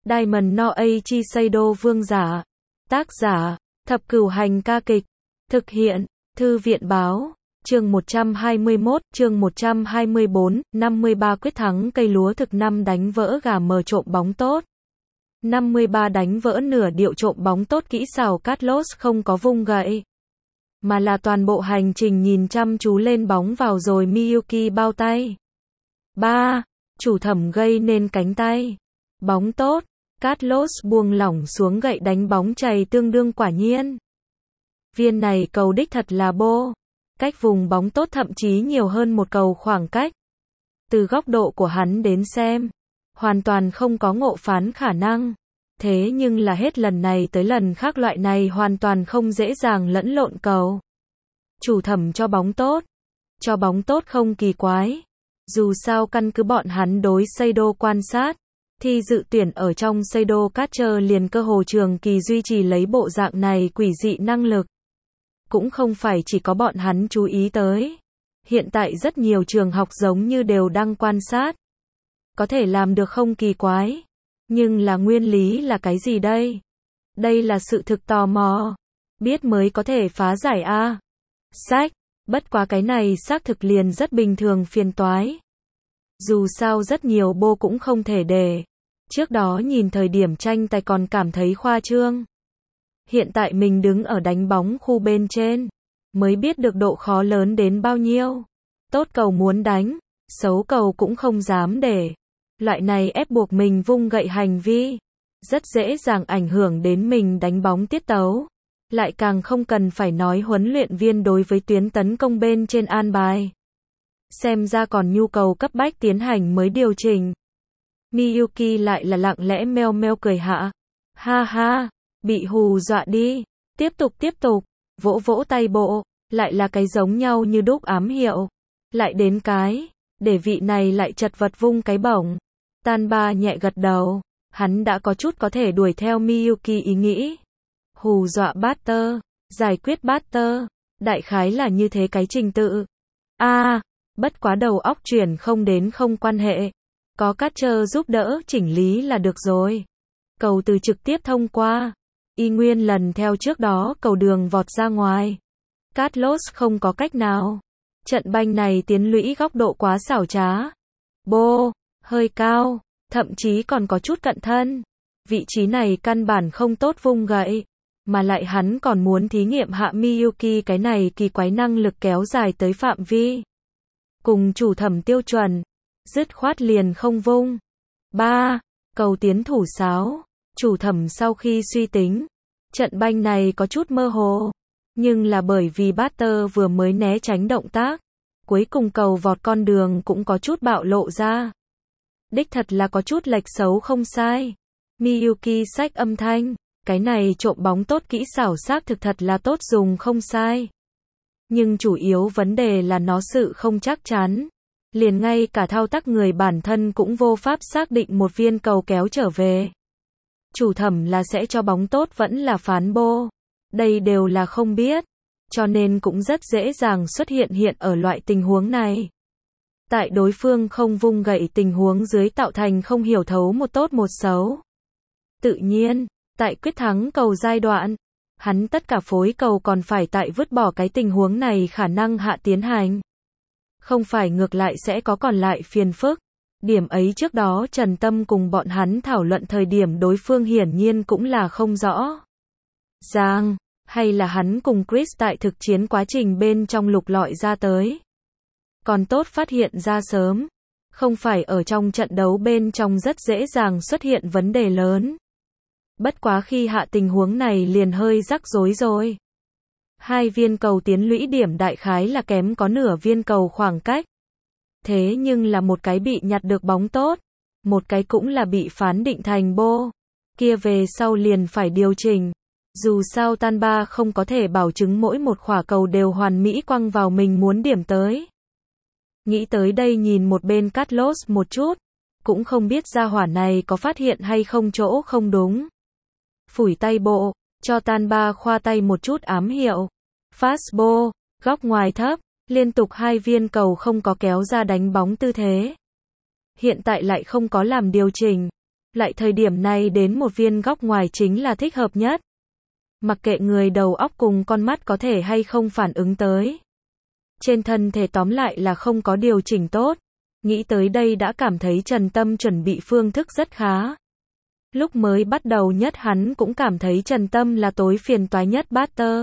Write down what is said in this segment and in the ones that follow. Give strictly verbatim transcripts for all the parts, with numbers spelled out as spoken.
Diamond no Eiichi Seido vương giả. Tác giả, Thập Cửu Hành ca kịch. Thực hiện, Thư viện báo. Chương một trăm hai mươi mốt, chương một trăm hai mươi bốn, năm mươi ba quyết thắng cây lúa thực năm đánh vỡ gà mờ trộm bóng tốt. năm mươi ba đánh vỡ nửa điệu trộm bóng tốt kỹ xảo Carlos không có vung gậy, mà là toàn bộ hành trình nhìn chăm chú lên bóng vào rồi Miyuki bao tay. ba. Chủ thẩm gây nên cánh tay. Bóng tốt. Carlos buông lỏng xuống gậy đánh bóng chày tương đương quả nhiên. Viên này cầu đích thật là bô. Cách vùng bóng tốt thậm chí nhiều hơn một cầu khoảng cách. Từ góc độ của hắn đến xem, hoàn toàn không có ngộ phán khả năng. Thế nhưng là hết lần này tới lần khác loại này hoàn toàn không dễ dàng lẫn lộn cầu. Chủ thẩm cho bóng tốt. Cho bóng tốt không kỳ quái. Dù sao căn cứ bọn hắn đối Seido quan sát, thì dự tuyển ở trong Seido Catcher liền cơ hồ trường kỳ duy trì lấy bộ dạng này quỷ dị năng lực. Cũng không phải chỉ có bọn hắn chú ý tới. Hiện tại rất nhiều trường học giống như đều đang quan sát. Có thể làm được không kỳ quái. Nhưng là nguyên lý là cái gì đây? Đây là sự thực tò mò. Biết mới có thể phá giải a. Sách. Bất quá cái này xác thực liền rất bình thường phiền toái. Dù sao rất nhiều bô cũng không thể để. Trước đó nhìn thời điểm tranh tài còn cảm thấy khoa trương. Hiện tại mình đứng ở đánh bóng khu bên trên, mới biết được độ khó lớn đến bao nhiêu. Tốt cầu muốn đánh, xấu cầu cũng không dám để. Loại này ép buộc mình vung gậy hành vi, rất dễ dàng ảnh hưởng đến mình đánh bóng tiết tấu. Lại càng không cần phải nói huấn luyện viên đối với tuyến tấn công bên trên an bài. Xem ra còn nhu cầu cấp bách tiến hành mới điều chỉnh. Miyuki lại là lặng lẽ meo meo cười hạ. Ha ha, bị hù dọa đi. Tiếp tục tiếp tục, vỗ vỗ tay bộ, lại là cái giống nhau như đúc ám hiệu. Lại đến cái, để vị này lại chật vật vung cái bổng. Tanba nhẹ gật đầu, hắn đã có chút có thể đuổi theo Miyuki ý nghĩ. Hù dọa batter, giải quyết batter, đại khái là như thế cái trình tự. A, à, bất quá đầu óc chuyển không đến không quan hệ. Có catcher giúp đỡ chỉnh lý là được rồi. Cầu từ trực tiếp thông qua. Y nguyên lần theo trước đó cầu đường vọt ra ngoài. Carlos không có cách nào. Trận banh này tiến lũy góc độ quá xảo trá. Bô, hơi cao, thậm chí còn có chút cận thân. Vị trí này căn bản không tốt vung gậy. Mà lại hắn còn muốn thí nghiệm hạ Miyuki cái này kỳ quái năng lực kéo dài tới phạm vi. Cùng chủ thẩm tiêu chuẩn. Dứt khoát liền không vung. ba. Cầu tiến thủ sáo. Chủ thẩm sau khi suy tính. Trận banh này có chút mơ hồ. Nhưng là bởi vì batter vừa mới né tránh động tác. Cuối cùng cầu vọt con đường cũng có chút bạo lộ ra. Đích thật là có chút lệch xấu không sai. Miyuki xách âm thanh. Cái này trộm bóng tốt kỹ xảo xác thực thật là tốt dùng không sai. Nhưng chủ yếu vấn đề là nó sự không chắc chắn. Liền ngay cả thao tác người bản thân cũng vô pháp xác định một viên cầu kéo trở về. Chủ thẩm là sẽ cho bóng tốt vẫn là phán bô. Đây đều là không biết. Cho nên cũng rất dễ dàng xuất hiện hiện ở loại tình huống này. Tại đối phương không vung gậy tình huống dưới tạo thành không hiểu thấu một tốt một xấu. Tự nhiên, tại quyết thắng cầu giai đoạn, hắn tất cả phối cầu còn phải tại vứt bỏ cái tình huống này khả năng hạ tiến hành. Không phải ngược lại sẽ có còn lại phiền phức. Điểm ấy trước đó Trần Tâm cùng bọn hắn thảo luận thời điểm đối phương hiển nhiên cũng là không rõ. Giang, hay là hắn cùng Chris tại thực chiến quá trình bên trong lục lọi ra tới. Còn tốt phát hiện ra sớm. Không phải ở trong trận đấu bên trong rất dễ dàng xuất hiện vấn đề lớn. Bất quá khi hạ tình huống này liền hơi rắc rối rồi. Hai viên cầu tiến lũy điểm đại khái là kém có nửa viên cầu khoảng cách. Thế nhưng là một cái bị nhặt được bóng tốt. Một cái cũng là bị phán định thành bô. Kia về sau liền phải điều chỉnh. Dù sao Tanba không có thể bảo chứng mỗi một khỏa cầu đều hoàn mỹ quăng vào mình muốn điểm tới. Nghĩ tới đây nhìn một bên Carlos một chút. Cũng không biết gia hỏa này có phát hiện hay không chỗ không đúng. Phủi tay bộ, cho Tanba khoa tay một chút ám hiệu. Fastball, góc ngoài thấp, liên tục hai viên cầu không có kéo ra đánh bóng tư thế. Hiện tại lại không có làm điều chỉnh. Lại thời điểm này đến một viên góc ngoài chính là thích hợp nhất. Mặc kệ người đầu óc cùng con mắt có thể hay không phản ứng tới. Trên thân thể tóm lại là không có điều chỉnh tốt. Nghĩ tới đây đã cảm thấy Trần Tâm chuẩn bị phương thức rất khá. Lúc mới bắt đầu nhất hắn cũng cảm thấy Trần Tâm là tối phiền toái nhất batter.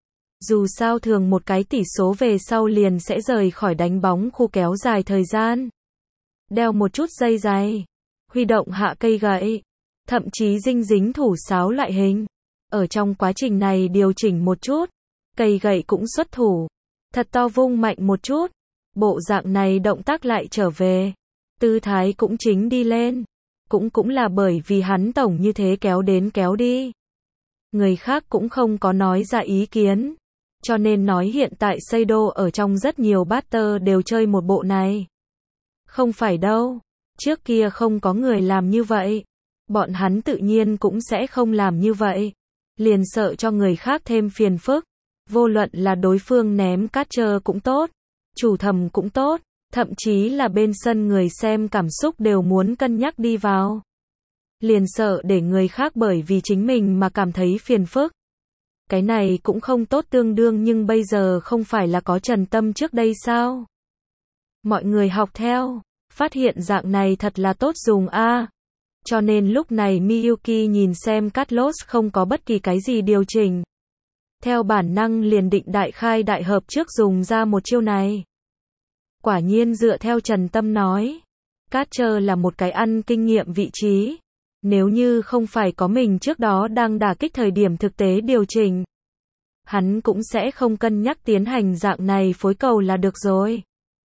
Dù sao thường một cái tỷ số về sau liền sẽ rời khỏi đánh bóng khu kéo dài thời gian. Đeo một chút dây dày. Huy động hạ cây gậy. Thậm chí dinh dính thủ sáo loại hình. Ở trong quá trình này điều chỉnh một chút. Cây gậy cũng xuất thủ. Thật to vung mạnh một chút. Bộ dạng này động tác lại trở về. Tư thái cũng chính đi lên. Cũng cũng là bởi vì hắn tổng như thế kéo đến kéo đi. Người khác cũng không có nói ra ý kiến. Cho nên nói hiện tại Seido ở trong rất nhiều batter đều chơi một bộ này. Không phải đâu. Trước kia không có người làm như vậy. Bọn hắn tự nhiên cũng sẽ không làm như vậy. Liền sợ cho người khác thêm phiền phức. Vô luận là đối phương ném catcher cũng tốt. Chủ thầm cũng tốt. Thậm chí là bên sân người xem cảm xúc đều muốn cân nhắc đi vào. Liền sợ để người khác bởi vì chính mình mà cảm thấy phiền phức. Cái này cũng không tốt tương đương nhưng bây giờ không phải là có Trần Tâm trước đây sao? Mọi người học theo, phát hiện dạng này thật là tốt dùng a. À. Cho nên lúc này Miyuki nhìn xem Carlos không có bất kỳ cái gì điều chỉnh. Theo bản năng liền định đại khai đại hợp trước dùng ra một chiêu này. Quả nhiên dựa theo Trần Tâm nói, catcher là một cái ăn kinh nghiệm vị trí. Nếu như không phải có mình trước đó đang đả kích thời điểm thực tế điều chỉnh, hắn cũng sẽ không cân nhắc tiến hành dạng này phối cầu là được rồi.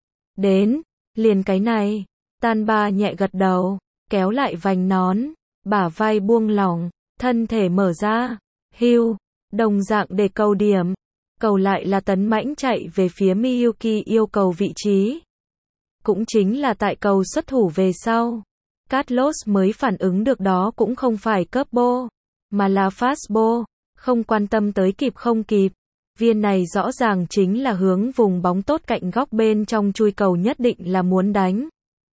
Đến, liền cái này, Tan Ba nhẹ gật đầu, kéo lại vành nón, bả vai buông lỏng, thân thể mở ra, hưu, đồng dạng để cầu điểm. Cầu lại là Tấn Mãnh chạy về phía Miyuki yêu cầu vị trí. Cũng chính là tại cầu xuất thủ về sau. Carlos mới phản ứng được đó cũng không phải curveball, mà là fastball, không quan tâm tới kịp không kịp. Viên này rõ ràng chính là hướng vùng bóng tốt cạnh góc bên trong chui cầu nhất định là muốn đánh.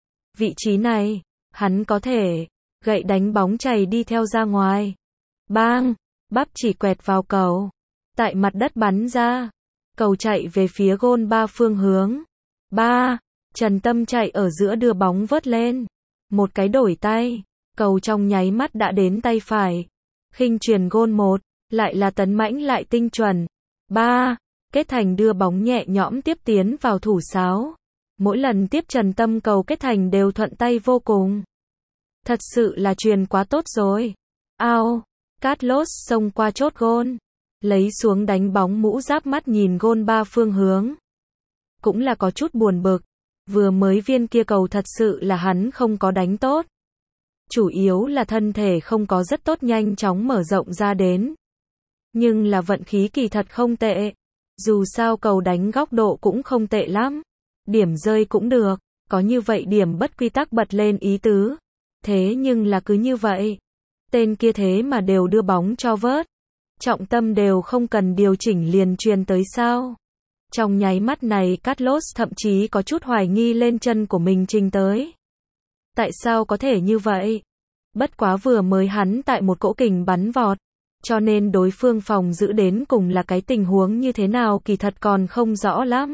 Vị trí này, hắn có thể, gậy đánh bóng chày đi theo ra ngoài. Bang, bắp chỉ quẹt vào cầu. Tại mặt đất bắn ra. Cầu chạy về phía gôn ba phương hướng. Ba, Trần Tâm chạy ở giữa đưa bóng vớt lên. Một cái đổi tay, cầu trong nháy mắt đã đến tay phải. Khinh truyền gôn một, lại là Tấn Mãnh lại tinh chuẩn. Ba, kết thành đưa bóng nhẹ nhõm tiếp tiến vào thủ sáo. Mỗi lần tiếp Trần Tâm cầu kết thành đều thuận tay vô cùng. Thật sự là truyền quá tốt rồi. Ao, Carlos xông qua chốt gôn, lấy xuống đánh bóng mũ giáp mắt nhìn gôn ba phương hướng. Cũng là có chút buồn bực. Vừa mới viên kia cầu thật sự là hắn không có đánh tốt. Chủ yếu là thân thể không có rất tốt nhanh chóng mở rộng ra đến. Nhưng là vận khí kỳ thật không tệ. Dù sao cầu đánh góc độ cũng không tệ lắm. Điểm rơi cũng được. Có như vậy điểm bất quy tắc bật lên ý tứ. Thế nhưng là cứ như vậy. Tên kia thế mà đều đưa bóng cho vớt. Trọng tâm đều không cần điều chỉnh liền truyền tới sao. Trong nháy mắt này Carlos thậm chí có chút hoài nghi lên chân của mình trình tới. Tại sao có thể như vậy? Bất quá vừa mới hắn tại một cỗ kình bắn vọt. Cho nên đối phương phòng giữ đến cùng là cái tình huống như thế nào kỳ thật còn không rõ lắm.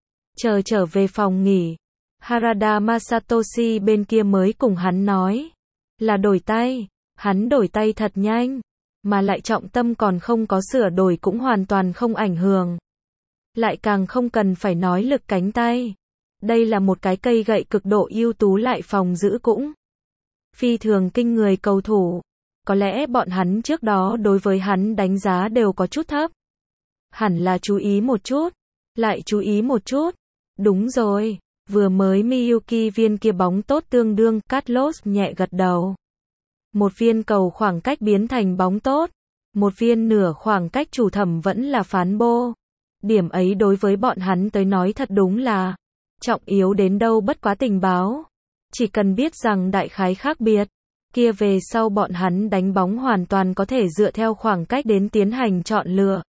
Chờ trở về phòng nghỉ. Harada Masatoshi bên kia mới cùng hắn nói. Là đổi tay. Hắn đổi tay thật nhanh. Mà lại trọng tâm còn không có sửa đổi cũng hoàn toàn không ảnh hưởng. Lại càng không cần phải nói lực cánh tay. Đây là một cái cây gậy cực độ ưu tú lại phòng giữ cũng phi thường kinh người cầu thủ. Có lẽ bọn hắn trước đó đối với hắn đánh giá đều có chút thấp. Hẳn là chú ý một chút. Lại chú ý một chút. Đúng rồi. Vừa mới Miyuki viên kia bóng tốt tương đương. Carlos nhẹ gật đầu. Một viên cầu khoảng cách biến thành bóng tốt. Một viên nửa khoảng cách chủ thẩm vẫn là phán bô. Điểm ấy đối với bọn hắn tới nói thật đúng là trọng yếu đến đâu bất quá tình báo. Chỉ cần biết rằng đại khái khác biệt, kia về sau bọn hắn đánh bóng hoàn toàn có thể dựa theo khoảng cách đến tiến hành chọn lựa.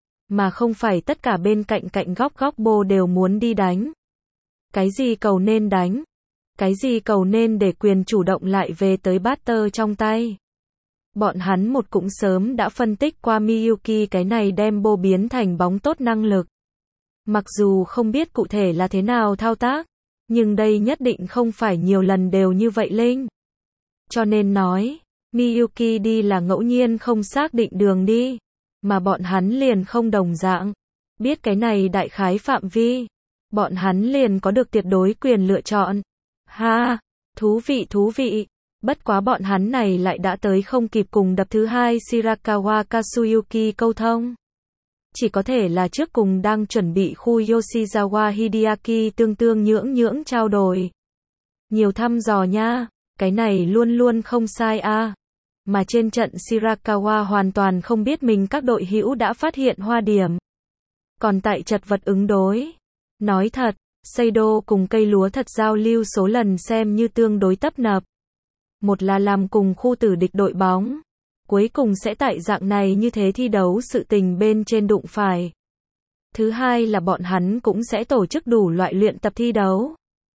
Mà không phải tất cả bên cạnh cạnh góc góc bô đều muốn đi đánh. Cái gì cầu nên đánh? Cái gì cầu nên để quyền chủ động lại về tới batter trong tay. Bọn hắn một cũng sớm đã phân tích qua Miyuki cái này đem bô biến thành bóng tốt năng lực. Mặc dù không biết cụ thể là thế nào thao tác, nhưng đây nhất định không phải nhiều lần đều như vậy linh. Cho nên nói, Miyuki đi là ngẫu nhiên không xác định đường đi, mà bọn hắn liền không đồng dạng. Biết cái này đại khái phạm vi, bọn hắn liền có được tuyệt đối quyền lựa chọn. Ha, thú vị thú vị. Bất quá bọn hắn này lại đã tới không kịp cùng đập thứ hai Shirakawa Katsuyuki câu thông. Chỉ có thể là trước cùng đang chuẩn bị khu Yoshizawa Hideaki tương tương nhưỡng nhưỡng trao đổi. Nhiều thăm dò nha, cái này luôn luôn không sai a. Mà trên trận Shirakawa hoàn toàn không biết mình các đội hữu đã phát hiện hoa điểm. Còn tại chật vật ứng đối. Nói thật, Seido cùng cây lúa thật giao lưu số lần xem như tương đối tấp nập. Một là làm cùng khu tử địch đội bóng. Cuối cùng sẽ tại dạng này như thế thi đấu sự tình bên trên đụng phải. Thứ hai là bọn hắn cũng sẽ tổ chức đủ loại luyện tập thi đấu.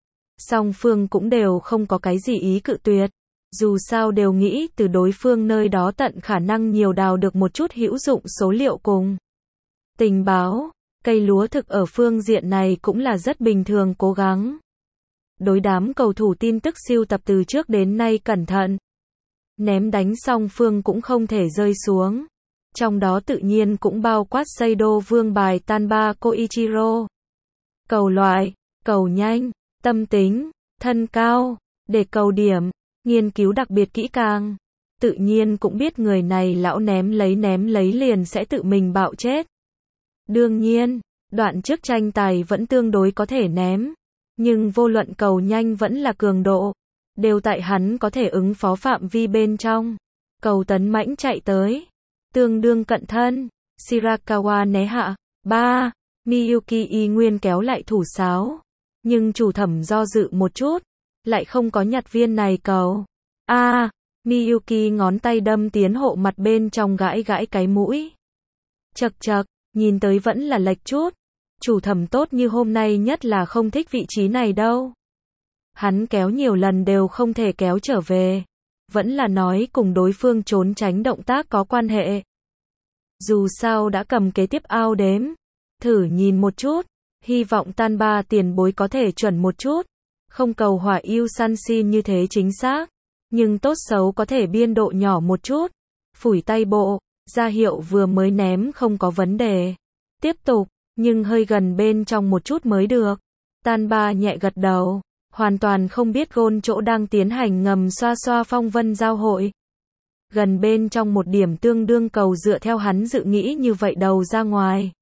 Song phương cũng đều không có cái gì ý cự tuyệt. Dù sao đều nghĩ từ đối phương nơi đó tận khả năng nhiều đào được một chút hữu dụng số liệu cùng tình báo. Cây lúa thực ở phương diện này cũng là rất bình thường cố gắng. Đối đám cầu thủ tin tức siêu tập từ trước đến nay cẩn thận. Ném đánh song phương cũng không thể rơi xuống. Trong đó tự nhiên cũng bao quát Seido vương bài Tanba Koichiro. Cầu loại, cầu nhanh, tâm tính, thân cao, để cầu điểm, nghiên cứu đặc biệt kỹ càng. Tự nhiên cũng biết người này lão ném lấy ném lấy liền sẽ tự mình bạo chết. Đương nhiên, đoạn trước tranh tài vẫn tương đối có thể ném. Nhưng vô luận cầu nhanh vẫn là cường độ. Đều tại hắn có thể ứng phó phạm vi bên trong. Cầu tấn mãnh chạy tới. Tương đương cận thân. Shirakawa né hạ. ba. Miyuki y nguyên kéo lại thủ sáo. Nhưng chủ thẩm do dự một chút. Lại không có nhặt viên này cầu. A. À, Miyuki ngón tay đâm tiến hộ mặt bên trong gãi gãi cái mũi. Chật chật. Nhìn tới vẫn là lệch chút. Chủ thẩm tốt như hôm nay nhất là không thích vị trí này đâu. Hắn kéo nhiều lần đều không thể kéo trở về. Vẫn là nói cùng đối phương trốn tránh động tác có quan hệ. Dù sao đã cầm kế tiếp ao đếm. Thử nhìn một chút. Hy vọng Tanba tiền bối có thể chuẩn một chút. Không cầu hỏa yêu săn xin như thế chính xác. Nhưng tốt xấu có thể biên độ nhỏ một chút. Phủi tay bộ. Ra hiệu vừa mới ném không có vấn đề. Tiếp tục. Nhưng hơi gần bên trong một chút mới được. Tanba nhẹ gật đầu. Hoàn toàn không biết gôn chỗ đang tiến hành ngầm xoa xoa phong vân giao hội. Gần bên trong một điểm tương đương cầu dựa theo hắn dự nghĩ như vậy đầu ra ngoài.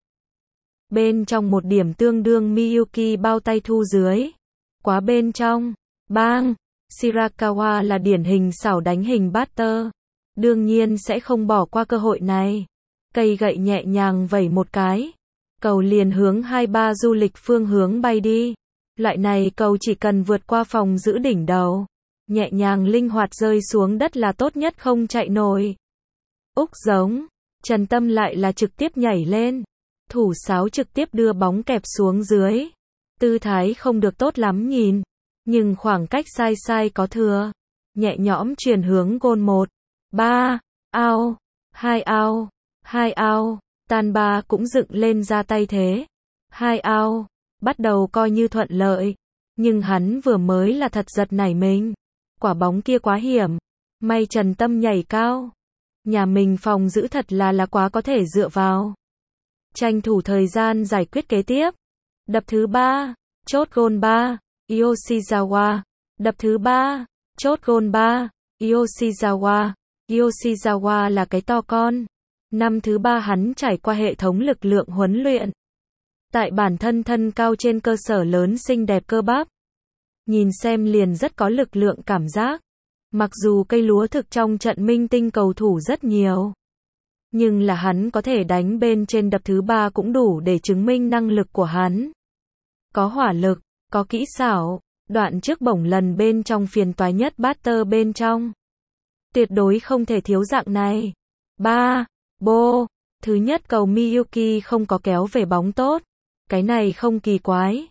Bên trong một điểm tương đương Miyuki bao tay thu dưới. Quá bên trong. Bang. Shirakawa là điển hình xảo đánh hình batter. Đương nhiên sẽ không bỏ qua cơ hội này. Cây gậy nhẹ nhàng vẩy một cái. Cầu liền hướng hai ba du lịch phương hướng bay đi. Loại này cầu chỉ cần vượt qua phòng giữ đỉnh đầu. Nhẹ nhàng linh hoạt rơi xuống đất là tốt nhất không chạy nổi. Úc giống. Trần Tâm lại là trực tiếp nhảy lên. Thủ sáo trực tiếp đưa bóng kẹp xuống dưới. Tư thái không được tốt lắm nhìn. Nhưng khoảng cách sai sai có thừa. Nhẹ nhõm chuyển hướng gôn một. ba. Ao. hai ao. hai ao. Tanba cũng dựng lên ra tay thế. hai ao. Bắt đầu coi như thuận lợi. Nhưng hắn vừa mới là thật giật nảy mình. Quả bóng kia quá hiểm. May Trần Tâm nhảy cao. Nhà mình phòng giữ thật là là quá có thể dựa vào. Tranh thủ thời gian giải quyết kế tiếp. Đập thứ ba. Chốt gôn ba. Yoshizawa. Đập thứ ba. Chốt gôn ba. Yoshizawa. Yoshizawa là cái to con. Năm thứ ba hắn trải qua hệ thống lực lượng huấn luyện. Tại bản thân thân cao trên cơ sở lớn xinh đẹp cơ bắp. Nhìn xem liền rất có lực lượng cảm giác. Mặc dù cây lúa thực trong trận minh tinh cầu thủ rất nhiều. Nhưng là hắn có thể đánh bên trên đập thứ ba cũng đủ để chứng minh năng lực của hắn. Có hỏa lực, có kỹ xảo, đoạn trước bổng lần bên trong phiền toái nhất batter bên trong. Tuyệt đối không thể thiếu dạng này. ba. Bô. Thứ nhất cầu Miyuki không có kéo về bóng tốt. Cái này không kỳ quái.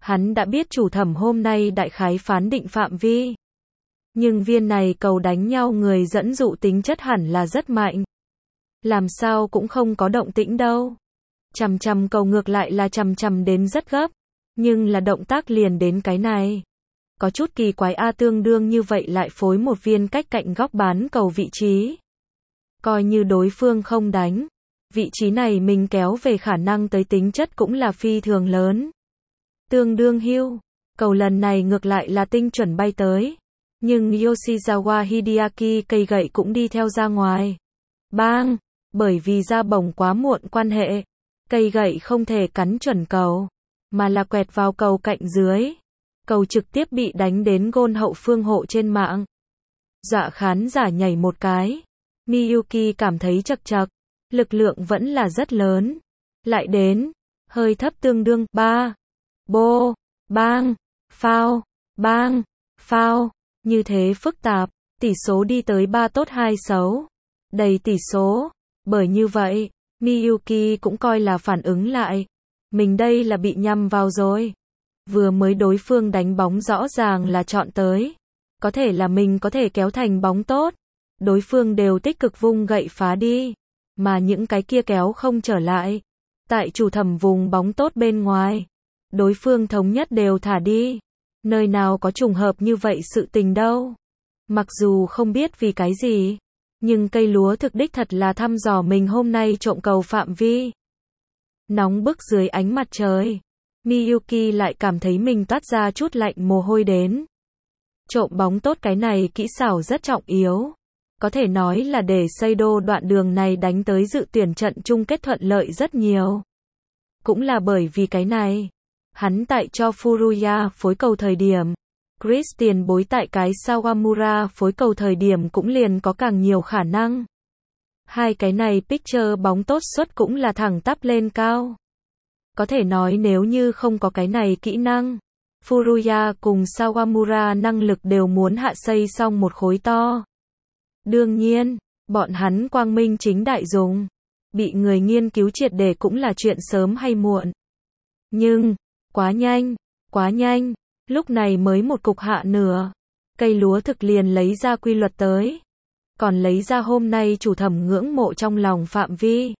Hắn đã biết chủ thẩm hôm nay đại khái phán định phạm vi. Nhưng viên này cầu đánh nhau người dẫn dụ tính chất hẳn là rất mạnh. Làm sao cũng không có động tĩnh đâu. Chằm chằm cầu ngược lại là chằm chằm đến rất gấp. Nhưng là động tác liền đến cái này. Có chút kỳ quái a, tương đương như vậy lại phối một viên cách cạnh góc bán cầu vị trí. Coi như đối phương không đánh. Vị trí này mình kéo về khả năng tới tính chất cũng là phi thường lớn. Tương đương hưu. Cầu lần này ngược lại là tinh chuẩn bay tới. Nhưng Yoshizawa Hideaki cây gậy cũng đi theo ra ngoài. Bang! Bởi vì ra bổng quá muộn quan hệ. Cây gậy không thể cắn chuẩn cầu. Mà là quẹt vào cầu cạnh dưới. Cầu trực tiếp bị đánh đến gôn hậu phương hộ trên mạng. Dọa khán giả nhảy một cái. Miyuki cảm thấy chật chật. Lực lượng vẫn là rất lớn. Lại đến. Hơi thấp tương đương. Ba. Bô. Bang. Phao. Bang. Phao. Như thế phức tạp. Tỷ số đi tới ba tốt hai xấu. Đầy tỷ số. Bởi như vậy, Miyuki cũng coi là phản ứng lại. Mình đây là bị nhầm vào rồi. Vừa mới đối phương đánh bóng rõ ràng là chọn tới. Có thể là mình có thể kéo thành bóng tốt. Đối phương đều tích cực vung gậy phá đi. Mà những cái kia kéo không trở lại. Tại chủ thẩm vùng bóng tốt bên ngoài. Đối phương thống nhất đều thả đi. Nơi nào có trùng hợp như vậy sự tình đâu. Mặc dù không biết vì cái gì. Nhưng cây lúa thực đích thật là thăm dò mình hôm nay trộm cầu phạm vi. Nóng bức dưới ánh mặt trời. Miyuki lại cảm thấy mình toát ra chút lạnh mồ hôi đến. Trộm bóng tốt cái này kỹ xảo rất trọng yếu. Có thể nói là để Seido đoạn đường này đánh tới dự tuyển trận chung kết thuận lợi rất nhiều. Cũng là bởi vì cái này. Hắn tại cho Furuya phối cầu thời điểm. Christian bối tại cái Sawamura phối cầu thời điểm cũng liền có càng nhiều khả năng. Hai cái này picture bóng tốt suất cũng là thẳng tắp lên cao. Có thể nói nếu như không có cái này kỹ năng, Furuya cùng Sawamura năng lực đều muốn hạ xây xong một khối to. Đương nhiên, bọn hắn quang minh chính đại dùng. Bị người nghiên cứu triệt để cũng là chuyện sớm hay muộn. Nhưng, quá nhanh, quá nhanh. Lúc này mới một cục hạ nửa. Cây lúa thực liền lấy ra quy luật tới. Còn lấy ra hôm nay chủ thẩm ngưỡng mộ trong lòng phạm vi.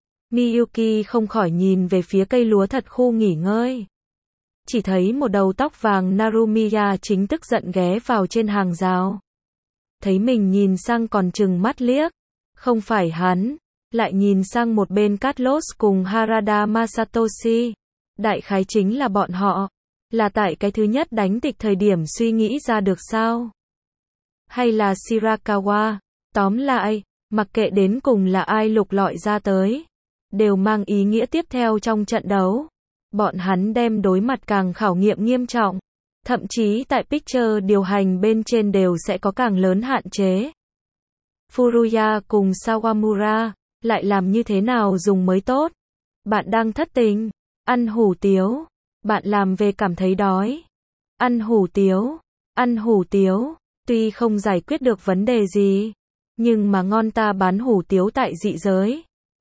Miyuki không khỏi nhìn về phía cây lúa thật khu nghỉ ngơi. Chỉ thấy một đầu tóc vàng Narumiya chính tức giận ghé vào trên hàng rào. Thấy mình nhìn sang còn chừng mắt liếc. Không phải hắn. Lại nhìn sang một bên Carlos cùng Harada Masatoshi. Đại khái chính là bọn họ. Là tại cái thứ nhất đánh tịch thời điểm suy nghĩ ra được sao? Hay là Shirakawa? Tóm lại, mặc kệ đến cùng là ai lục lọi ra tới. Đều mang ý nghĩa tiếp theo trong trận đấu. Bọn hắn đem đối mặt càng khảo nghiệm nghiêm trọng. Thậm chí tại picture điều hành bên trên đều sẽ có càng lớn hạn chế. Furuya cùng Sawamura, lại làm như thế nào dùng mới tốt? Bạn đang thất tình, ăn hủ tiếu. Bạn làm về cảm thấy đói. Ăn hủ tiếu, ăn hủ tiếu, tuy không giải quyết được vấn đề gì, nhưng mà ngon ta bán hủ tiếu tại dị giới.